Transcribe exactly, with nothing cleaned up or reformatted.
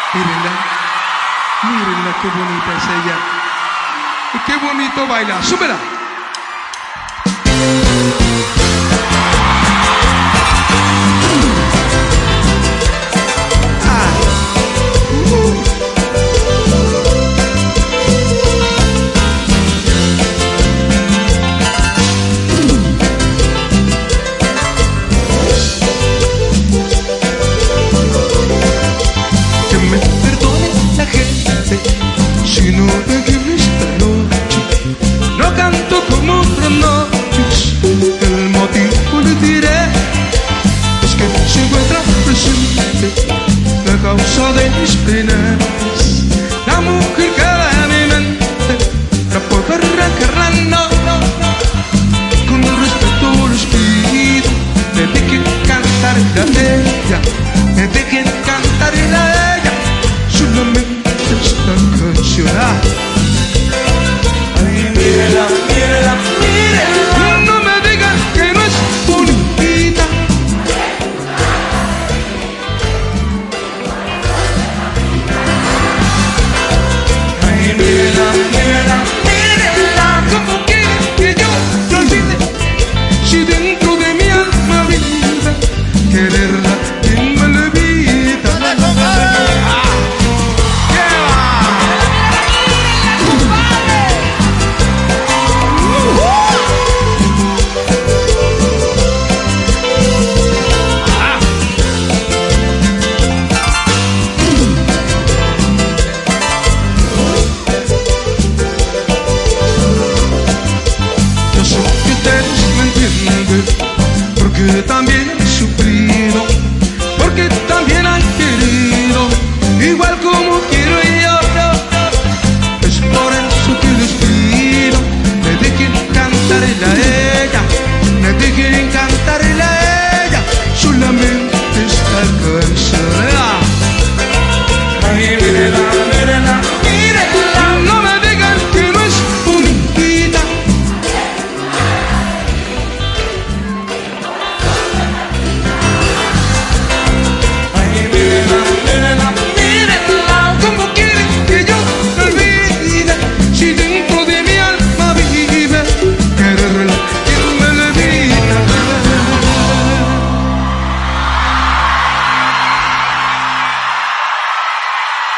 Mírenla, mírenla, qué bonita es ella. Y qué bonito baila. ¡Súbela! Si no te quieres esta noche, no canto como otras noches. El motivo le diré es que se encuentra presente la causa de mis penas, la mujer que da mi mente para poder arrancarla. No, no, no. Con el respeto les pido, me dejen cantar a ella, me dejen